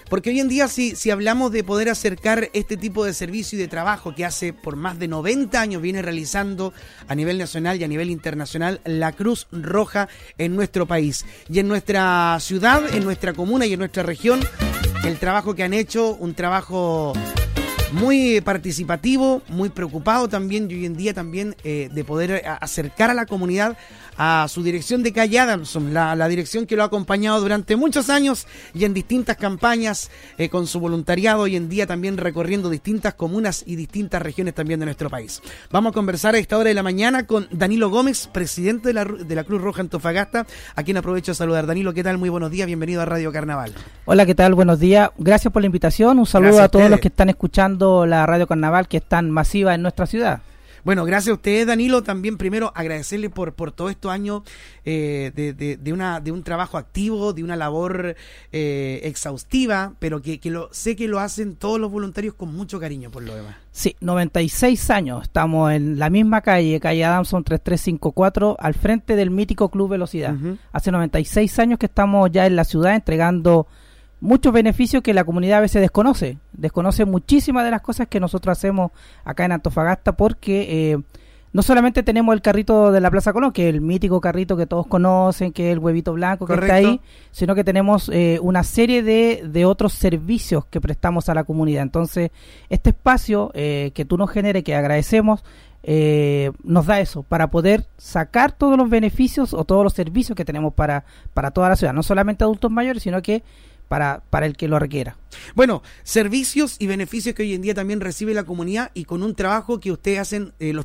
Porque hoy en día si hablamos de poder acercar este tipo de servicio y de trabajo que hace por más de 90 años viene realizando a nivel nacional y a nivel internacional la Cruz Roja en nuestro país y en nuestra ciudad, en nuestra comuna y en nuestra región, el trabajo que han hecho, un trabajo muy participativo, muy preocupado también y hoy en día también de poder acercar a la comunidad a su dirección de Calle Adamson, la dirección que lo ha acompañado durante muchos años y en distintas campañas con su voluntariado, hoy en día también recorriendo distintas comunas y distintas regiones también de nuestro país. Vamos a conversar a esta hora de la mañana con Danilo Gómez, presidente de la Cruz Roja Antofagasta, a quien aprovecho de saludar. Danilo, ¿qué tal? Muy buenos días, bienvenido a Radio Carnaval. Hola, ¿qué tal? Buenos días, gracias por la invitación, un saludo a todos los que están escuchando la Radio Carnaval, que es tan masiva en nuestra ciudad. Bueno, gracias a ustedes, Danilo. También primero agradecerle por todos estos años de un trabajo activo, de una labor exhaustiva, pero que sé que lo hacen todos los voluntarios con mucho cariño por lo demás. Sí, 96 años. Estamos en la misma calle Adamson 3354, al frente del mítico Club Velocidad. Hace 96 años que estamos ya en la ciudad entregando muchos beneficios que la comunidad a veces desconoce muchísimas de las cosas que nosotros hacemos acá en Antofagasta, porque no solamente tenemos el carrito de la Plaza Colón, que es el mítico carrito que todos conocen, que es el huevito blanco. Correcto. Que está ahí, sino que tenemos una serie de otros servicios que prestamos a la comunidad. Entonces, este espacio que tú nos generes, que agradecemos, nos da eso, para poder sacar todos los beneficios o todos los servicios que tenemos para toda la ciudad, no solamente adultos mayores, sino que para el que lo requiera. Bueno, servicios y beneficios que hoy en día también recibe la comunidad y con un trabajo que ustedes hacen los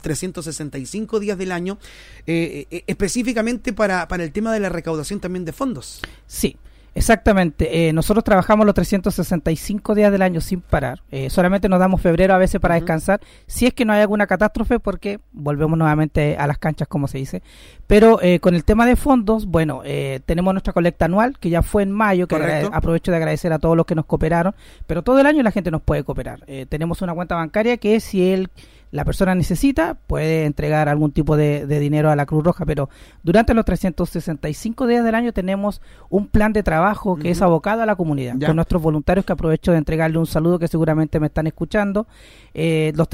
365 días del año, específicamente para el tema de la recaudación también de fondos. Sí, exactamente. Nosotros trabajamos los 365 días del año sin parar. Solamente nos damos febrero a veces para descansar, si es que no hay alguna catástrofe, porque volvemos nuevamente a las canchas, como se dice. Pero con el tema de fondos, bueno, tenemos nuestra colecta anual, que ya fue en mayo, que aprovecho de agradecer a todos los que nos cooperaron, pero todo el año la gente nos puede cooperar. Tenemos una cuenta bancaria que si la persona necesita, puede entregar algún tipo de dinero a la Cruz Roja, pero durante los 365 días del año tenemos un plan de trabajo que es abocado a la comunidad, con nuestros voluntarios, que aprovecho de entregarle un saludo, que seguramente me están escuchando. Los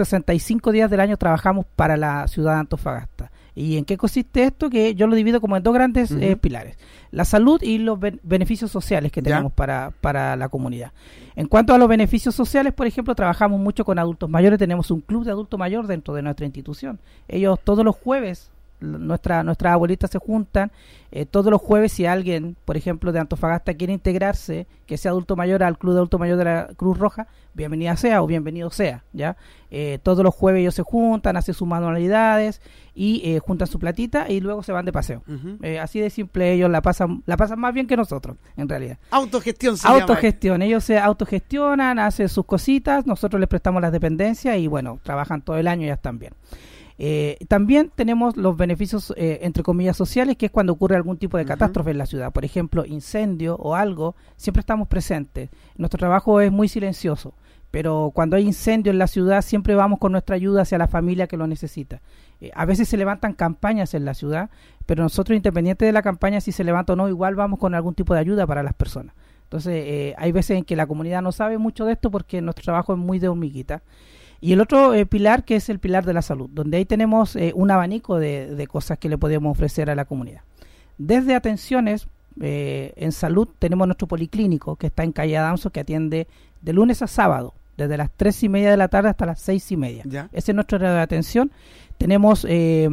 365 días del año trabajamos para la ciudad de Antofagasta. ¿Y en qué consiste esto? Que yo lo divido como en dos grandes pilares: la salud y los beneficios sociales que tenemos para la comunidad. En cuanto a los beneficios sociales, por ejemplo, trabajamos mucho con adultos mayores. Tenemos un club de adulto mayor dentro de nuestra institución. Ellos todos los jueves, nuestras abuelitas se juntan, todos los jueves. Si alguien, por ejemplo, de Antofagasta quiere integrarse, que sea adulto mayor, al Club de Adulto Mayor de la Cruz Roja, bienvenida sea o bienvenido sea, ¿ya? Todos los jueves ellos se juntan, hacen sus manualidades y juntan su platita y luego se van de paseo. Así de simple, ellos la pasan más bien que nosotros, en realidad. Autogestión. Ellos se autogestionan, hacen sus cositas, nosotros les prestamos las dependencias y bueno, trabajan todo el año y ya están bien. También tenemos los beneficios, entre comillas, sociales, que es cuando ocurre algún tipo de catástrofe en la ciudad, por ejemplo, incendio o algo, siempre estamos presentes. Nuestro trabajo es muy silencioso, pero cuando hay incendio en la ciudad siempre vamos con nuestra ayuda hacia la familia que lo necesita. A veces se levantan campañas en la ciudad, pero nosotros, independiente de la campaña, si se levanta o no, igual vamos con algún tipo de ayuda para las personas. Entonces, hay veces en que la comunidad no sabe mucho de esto porque nuestro trabajo es muy de hormiguita. Y el otro pilar, que es el pilar de la salud, donde ahí tenemos un abanico de cosas que le podemos ofrecer a la comunidad. Desde atenciones en salud, tenemos nuestro policlínico, que está en Calle Adamson, que atiende de lunes a sábado, desde las 3:30 de la tarde hasta las 6:30. Ese es nuestro horario de atención. Tenemos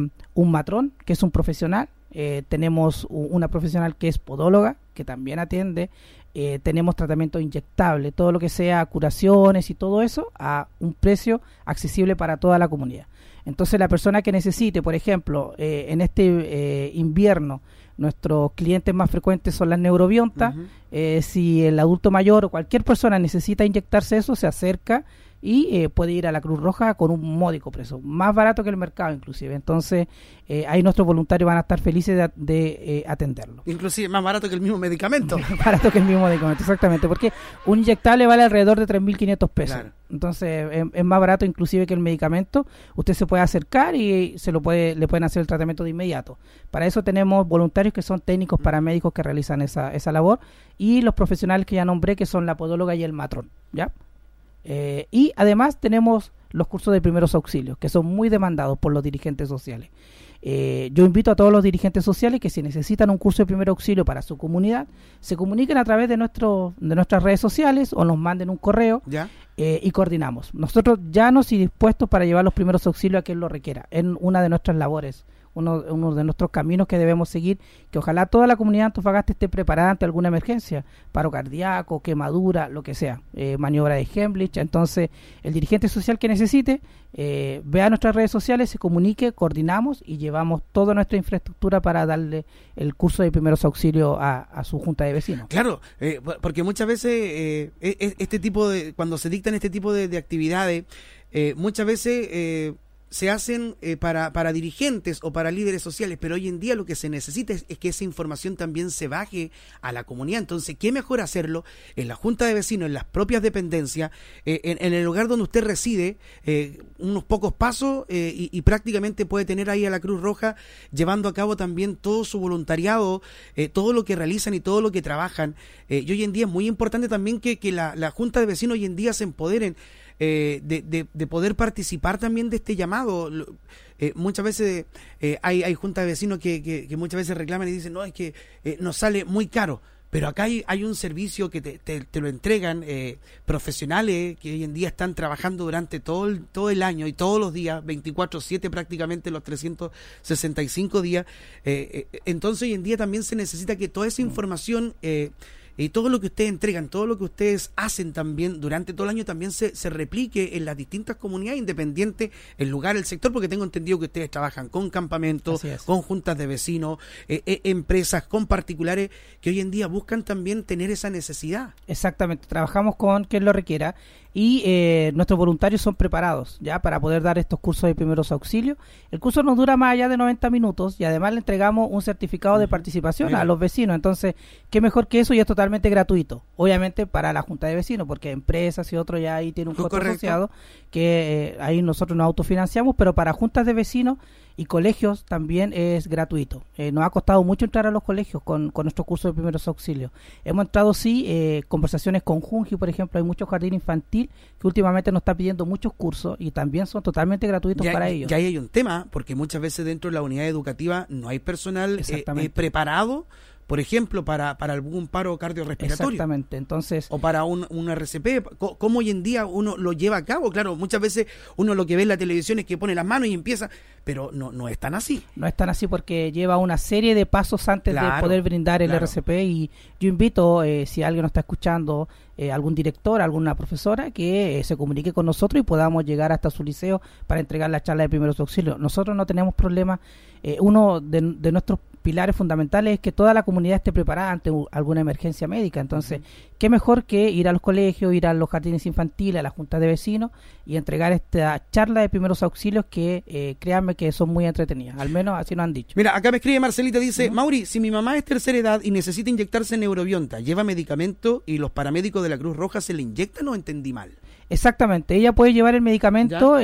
un matrón, que es un profesional. Tenemos una profesional que es podóloga, que también atiende. Tenemos tratamiento inyectable, todo lo que sea curaciones y todo eso a un precio accesible para toda la comunidad. Entonces, la persona que necesite, por ejemplo, en este invierno, nuestros clientes más frecuentes son las neurobiontas. Si el adulto mayor o cualquier persona necesita inyectarse eso, se acerca y puede ir a la Cruz Roja con un módico precio, más barato que el mercado inclusive. Entonces, ahí nuestros voluntarios van a estar felices de atenderlo. Inclusive más barato que el mismo medicamento. Más barato que el mismo medicamento, exactamente, porque un inyectable vale alrededor de 3.500 pesos. Claro. Entonces es más barato inclusive que el medicamento. Usted se puede acercar y le pueden hacer el tratamiento de inmediato. Para eso tenemos voluntarios que son técnicos paramédicos que realizan esa labor, y los profesionales que ya nombré, que son la podóloga y el matrón, ¿ya? Y además tenemos los cursos de primeros auxilios, que son muy demandados por los dirigentes sociales. Yo invito a todos los dirigentes sociales que, si necesitan un curso de primer auxilio para su comunidad, se comuniquen a través de nuestras redes sociales o nos manden un correo. ¿Ya? Y coordinamos. Nosotros llanos y dispuestos para llevar los primeros auxilios a quien lo requiera. Es una de nuestras labores, uno de nuestros caminos que debemos seguir, que ojalá toda la comunidad de Antofagasta esté preparada ante alguna emergencia, paro cardíaco, quemadura, lo que sea, maniobra de Heimlich. Entonces, el dirigente social que necesite, vea nuestras redes sociales, se comunique, coordinamos y llevamos toda nuestra infraestructura para darle el curso de primeros auxilios a su junta de vecinos. Claro, porque muchas veces cuando se dictan este tipo de actividades, muchas veces se hacen para dirigentes o para líderes sociales, pero hoy en día lo que se necesita es que esa información también se baje a la comunidad. Entonces, ¿qué mejor hacerlo en la junta de vecinos, en las propias dependencias, en el lugar donde usted reside, unos pocos pasos, y prácticamente puede tener ahí a la Cruz Roja llevando a cabo también todo su voluntariado, todo lo que realizan y todo lo que trabajan. Y hoy en día es muy importante también que la junta de vecinos hoy en día se empoderen de poder participar también de este llamado. Muchas veces hay juntas de vecinos que muchas veces reclaman y dicen, no, es que nos sale muy caro. Pero acá hay un servicio que te lo entregan profesionales que hoy en día están trabajando durante todo el año y todos los días, 24/7 prácticamente, los 365 días. Entonces hoy en día también se necesita que toda esa información y todo lo que ustedes entregan, todo lo que ustedes hacen también durante todo el año también se replique en las distintas comunidades, independiente el lugar, el sector, porque tengo entendido que ustedes trabajan con campamentos, con juntas de vecinos, empresas, con particulares que hoy en día buscan también tener esa necesidad. Exactamente, trabajamos con quien lo requiera y nuestros voluntarios son preparados ya para poder dar estos cursos de primeros auxilios. El curso nos dura más allá de 90 minutos y además le entregamos un certificado de participación a los vecinos. Entonces, qué mejor que eso, y es totalmente gratuito. Obviamente para la junta de vecinos, porque empresas y otros ya ahí tienen un costo asociado que ahí nosotros nos autofinanciamos, pero para juntas de vecinos y colegios también es gratuito. Nos ha costado mucho entrar a los colegios con nuestros cursos de primeros auxilios. Hemos entrado, conversaciones con Junji, por ejemplo, hay mucho jardín infantil que últimamente nos está pidiendo muchos cursos y también son totalmente gratuitos para ellos. Ya hay un tema, porque muchas veces dentro de la unidad educativa no hay personal preparado, por ejemplo, para algún paro cardiorrespiratorio. Exactamente, entonces... O para un RCP. ¿Cómo hoy en día uno lo lleva a cabo? Claro, muchas veces uno lo que ve en la televisión es que pone las manos y empieza, pero no es tan así. No es tan así porque lleva una serie de pasos antes de poder brindar el RCP, y yo invito, si alguien nos está escuchando, algún director, alguna profesora, que se comunique con nosotros y podamos llegar hasta su liceo para entregar la charla de primeros auxilios. Nosotros no tenemos problema. Uno de nuestros pilares fundamentales es que toda la comunidad esté preparada ante alguna emergencia médica. Entonces, qué mejor que ir a los colegios, ir a los jardines infantiles, a las juntas de vecinos y entregar esta charla de primeros auxilios que, créanme que son muy entretenidas, al menos así nos han dicho. Mira, acá me escribe Marcelita, dice, Mauri, si mi mamá es tercera edad y necesita inyectarse Neurobionta, ¿lleva medicamento y los paramédicos de la Cruz Roja se le inyectan o entendí mal? Exactamente, ella puede llevar el medicamento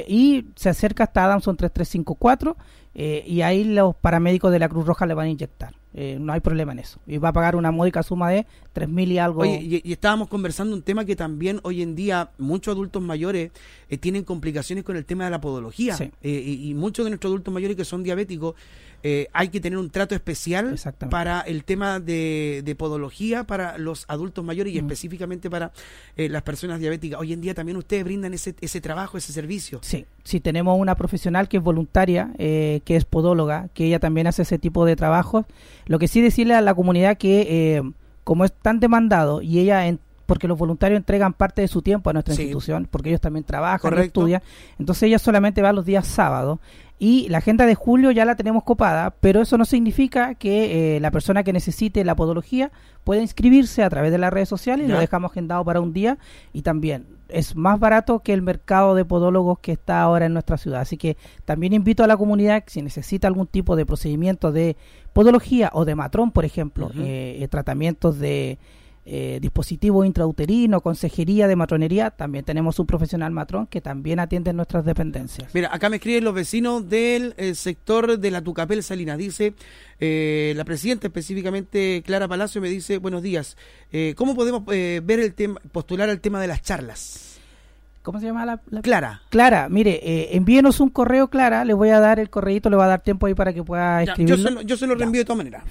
y se acerca hasta Adamson 3354 y ahí los paramédicos de la Cruz Roja le van a inyectar. No hay problema en eso. Y va a pagar una módica suma de 3.000 y algo. Oye, y estábamos conversando un tema que también hoy en día muchos adultos mayores tienen complicaciones con el tema de la podología. Sí. Y muchos de nuestros adultos mayores que son diabéticos, hay que tener un trato especial para el tema de podología para los adultos mayores y específicamente para las personas diabéticas. Hoy en día también ustedes brindan ese trabajo, ese servicio. Sí, tenemos una profesional que es voluntaria, que es podóloga, que ella también hace ese tipo de trabajos. Lo que sí decirle a la comunidad que como es tan demandado y ella porque los voluntarios entregan parte de su tiempo a nuestra institución, porque ellos también trabajan, estudian, entonces ella solamente va los días sábados y la agenda de julio ya la tenemos copada, pero eso no significa que la persona que necesite la podología pueda inscribirse a través de las redes sociales y lo dejamos agendado para un día, y también es más barato que el mercado de podólogos que está ahora en nuestra ciudad. Así que también invito a la comunidad que si necesita algún tipo de procedimiento de podología o de matrón, por ejemplo, tratamientos de dispositivo intrauterino, consejería de matronería, también tenemos un profesional matrón que también atiende en nuestras dependencias. Mira, acá me escriben los vecinos del sector de la Tucapel Salinas. Dice, la presidenta específicamente, Clara Palacio, me dice, buenos días, ¿cómo podemos ver el tema, postular al tema de las charlas? ¿Cómo se llama la? Clara. Clara, mire, envíenos un correo, Clara, le voy a dar el correíto, le va a dar tiempo ahí para que pueda escribirlo. Yo se lo reenvío de todas maneras.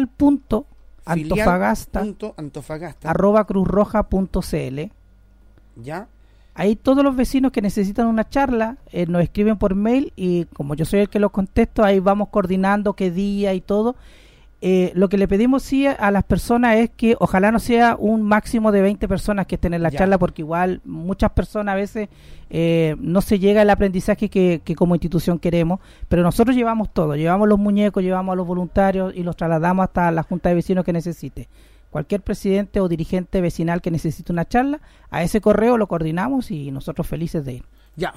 Filial.antofagasta @cruzroja.cl. Ya. Ahí todos los vecinos que necesitan una charla nos escriben por mail y como yo soy el que los contesto, ahí vamos coordinando qué día y todo. Lo que le pedimos sí a las personas es que ojalá no sea un máximo de 20 personas que estén en la charla, porque igual muchas personas a veces no se llega al aprendizaje que como institución queremos, pero nosotros llevamos todo, llevamos los muñecos, llevamos a los voluntarios y los trasladamos hasta la junta de vecinos que necesite. Cualquier presidente o dirigente vecinal que necesite una charla, a ese correo lo coordinamos y nosotros felices de ir. Ya,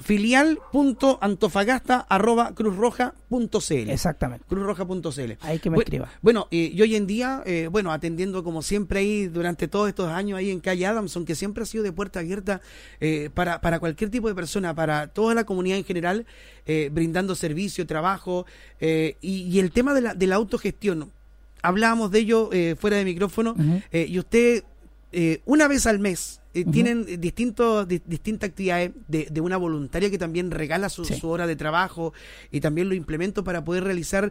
filial.antofagasta@cruzroja.cl. Exactamente. Cruzroja.cl. Ahí que me escriba. Bueno, y hoy en día, atendiendo como siempre ahí durante todos estos años ahí en Calle Adamson, que siempre ha sido de puerta abierta para cualquier tipo de persona, para toda la comunidad en general, brindando servicio, trabajo, y el tema de la autogestión. Hablábamos de ello fuera de micrófono, y usted una vez al mes tienen distintas actividades de una voluntaria que también regala su hora de trabajo y también lo implemento para poder realizar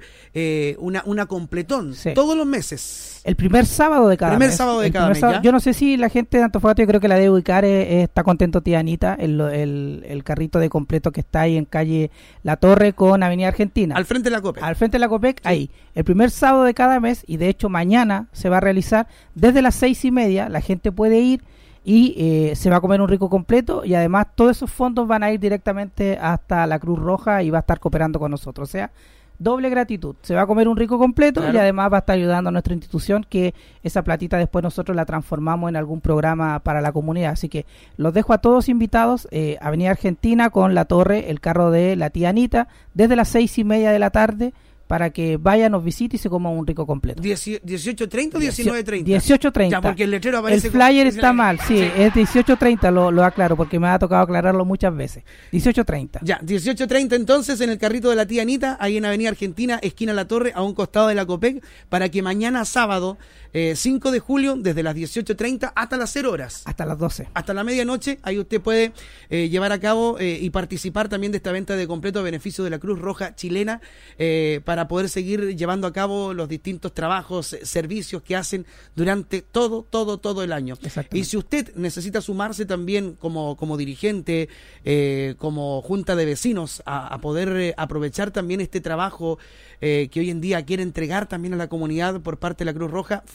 una completón todos los meses. El primer sábado de cada mes. Yo no sé si la gente de Antofagasta, yo creo que la debe ubicar, está contento tía Anita, el carrito de completo que está ahí en calle La Torre con Avenida Argentina. Al frente de la COPEC. Al frente de la COPEC, ahí. El primer sábado de cada mes, y de hecho mañana se va a realizar desde las 6:30, la gente puede ir y se va a comer un rico completo y además todos esos fondos van a ir directamente hasta la Cruz Roja y va a estar cooperando con nosotros, o sea, doble gratitud, se va a comer un rico completo y además va a estar ayudando a nuestra institución, que esa platita después nosotros la transformamos en algún programa para la comunidad, así que los dejo a todos invitados, Avenida Argentina con La Torre, el carro de la tía Anita, desde las 6:30 de la tarde, para que vayan, nos visite y se coma un rico completo. 18:30 o 19:30. 18:30. Ya, porque el letrero aparece. El flyer está mal, sí, es 18:30, lo aclaro, porque me ha tocado aclararlo muchas veces. 18:30. Ya, 18:30 entonces en el carrito de la tía Anita, ahí en Avenida Argentina, esquina La Torre, a un costado de la COPEC, para que mañana sábado, 5 de julio, desde las 18:30 hasta las 0 horas. Hasta las 12. Hasta la medianoche, ahí usted puede llevar a cabo y participar también de esta venta de completo a beneficio de la Cruz Roja chilena, para poder seguir llevando a cabo los distintos trabajos, servicios que hacen durante todo el año. Y si usted necesita sumarse también como dirigente, como junta de vecinos, a poder aprovechar también este trabajo que hoy en día quiere entregar también a la comunidad por parte de la Cruz Roja,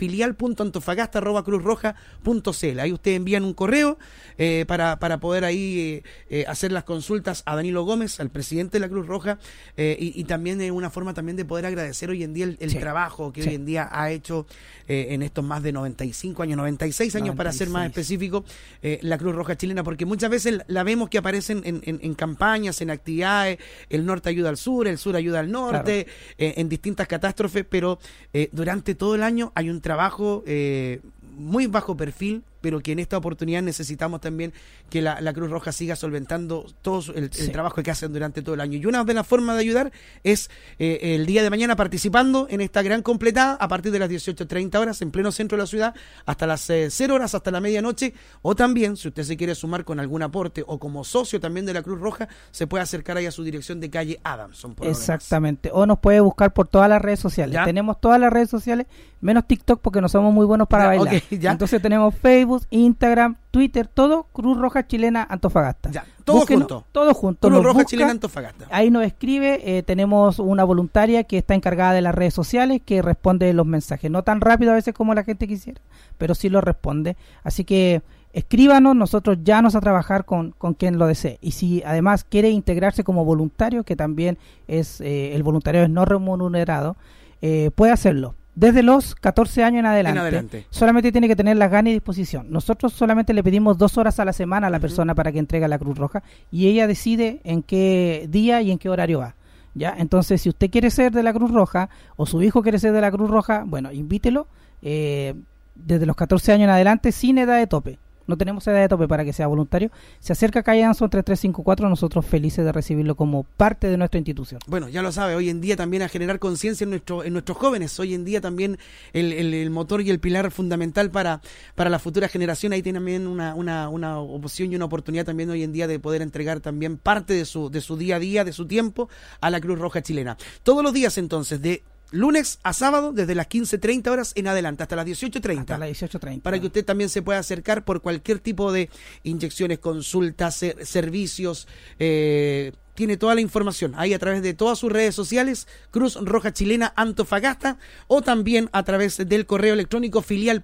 filial.antofagasta@cruzroja.cl. Ahí ustedes envían un correo para poder ahí hacer las consultas a Danilo Gómez, al presidente de la Cruz Roja, y también una forma también de poder agradecer hoy en día el trabajo que hoy en día ha hecho en estos más de 95 años, 96 años para ser más específico, la Cruz Roja chilena, porque muchas veces la vemos que aparecen en campañas, en actividades, el norte ayuda al sur, el sur ayuda al norte, en distintas catástrofes, pero durante todo el año hay un trabajo muy bajo perfil, pero que en esta oportunidad necesitamos también que la Cruz Roja siga solventando todo el trabajo que hacen durante todo el año. Y una de las formas de ayudar es el día de mañana participando en esta gran completada a partir de las 18:30 horas en pleno centro de la ciudad, hasta las 0 horas, hasta la medianoche, o también, si usted se quiere sumar con algún aporte o como socio también de la Cruz Roja, se puede acercar ahí a su dirección de calle Adamson. Exactamente, o nos puede buscar por todas las redes sociales. ¿Ya? Tenemos todas las redes sociales, menos TikTok porque no somos muy buenos para bailar. Entonces tenemos Facebook, Instagram, Twitter, todo Cruz Roja Chilena Antofagasta. Ya, todo junto. Cruz Roja Chilena Antofagasta. Ahí nos escribe, tenemos una voluntaria que está encargada de las redes sociales que responde los mensajes. No tan rápido a veces como la gente quisiera, pero sí lo responde. Así que escríbanos, nosotros ya nos a trabajar con quien lo desee. Y si además quiere integrarse como voluntario, que también es el voluntariado es no remunerado, puede hacerlo. Desde los 14 años en adelante, solamente tiene que tener las ganas y disposición. Nosotros solamente le pedimos 2 horas a la semana a la persona para que entregue a la Cruz Roja y ella decide en qué día y en qué horario va. ¿Ya? Entonces, si usted quiere ser de la Cruz Roja o su hijo quiere ser de la Cruz Roja, bueno, invítelo. desde los 14 años en adelante sin edad de tope. No tenemos edad de tope para que sea voluntario. Se acerca a Calle Danzón 3354, nosotros felices de recibirlo como parte de nuestra institución. Bueno, ya lo sabe, hoy en día también a generar conciencia en nuestros jóvenes. Hoy en día también el motor y el pilar fundamental para la futura generación. Ahí tiene también una opción y una oportunidad también hoy en día de poder entregar también parte de su día a día, de su tiempo, a la Cruz Roja Chilena. Todos los días entonces, de lunes a sábado, desde las 15:30 horas en adelante, hasta las 18:30. Hasta las 18:30. Para que usted también se pueda acercar por cualquier tipo de inyecciones, consultas, servicios. Tiene toda la información ahí a través de todas sus redes sociales, Cruz Roja Chilena Antofagasta, o también a través del correo electrónico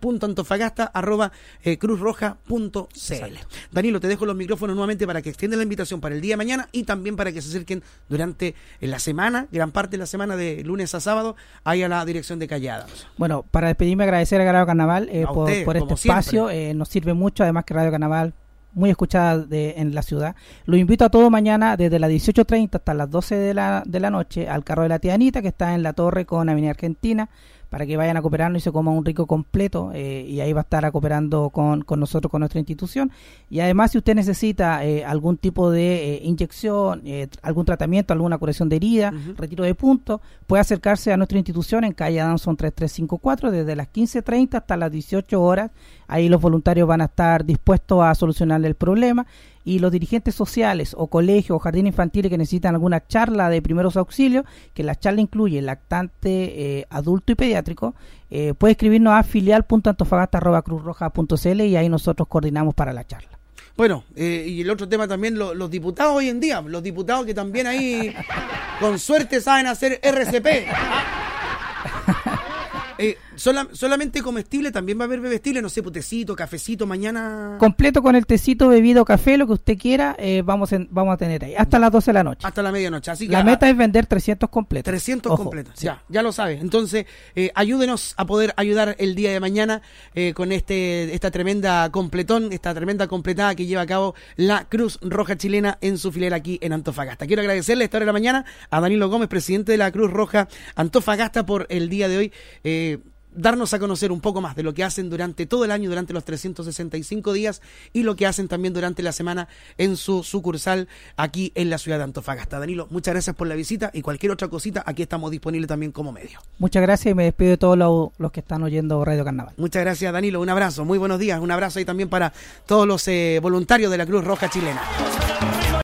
filial.antofagasta@cruzroja.cl. Danilo, te dejo los micrófonos nuevamente para que extiendan la invitación para el día de mañana y también para que se acerquen durante la semana, gran parte de la semana de lunes a sábado, ahí a la dirección de Callada. Bueno, para despedirme, agradecer a Radio Carnaval por este espacio, nos sirve mucho, además que Radio Carnaval muy escuchada en la ciudad. Los invito a todos mañana desde las 18:30 hasta las 12 de la noche al carro de la tía Anita, que está en la torre con Avenida Argentina, para que vayan a cooperarnos y se coman un rico completo, y ahí va a estar cooperando con nosotros, con nuestra institución. Y además, si usted necesita algún tipo de inyección, algún tratamiento, alguna curación de herida, retiro de puntos, puede acercarse a nuestra institución en calle Danzón 3354 desde las 15:30 hasta las 18 horas. Ahí los voluntarios van a estar dispuestos a solucionarle el problema, y los dirigentes sociales o colegios o jardines infantiles que necesitan alguna charla de primeros auxilios, que la charla incluye lactante, adulto y pediátrico, puede escribirnos a filial.antofagasta@cruzroja.cl y ahí nosotros coordinamos para la charla. Bueno, y el otro tema también, los diputados hoy en día, los diputados que también ahí con suerte saben hacer RCP. Solamente comestible, también va a haber bebestible, no sé, tecito, cafecito, mañana. Completo con el tecito, bebido, café, lo que usted quiera, vamos a tener ahí, hasta las 12 de la noche. Hasta la medianoche, así que la meta es vender 300 completos. 300 Ojo, completos, sí. ya lo sabe. Entonces, ayúdenos a poder ayudar el día de mañana con esta tremenda completón, esta tremenda completada que lleva a cabo la Cruz Roja Chilena en su filera aquí en Antofagasta. Quiero agradecerle a esta hora de la mañana a Danilo Gómez, presidente de la Cruz Roja Antofagasta, por el día de hoy darnos a conocer un poco más de lo que hacen durante todo el año, durante los 365 días, y lo que hacen también durante la semana en su sucursal aquí en la ciudad de Antofagasta. Danilo, muchas gracias por la visita, y cualquier otra cosita, aquí estamos disponibles también como medio. Muchas gracias, y me despido de todos los que están oyendo Radio Carnaval. Muchas gracias, Danilo, un abrazo, muy buenos días, un abrazo ahí también para todos los voluntarios de la Cruz Roja Chilena.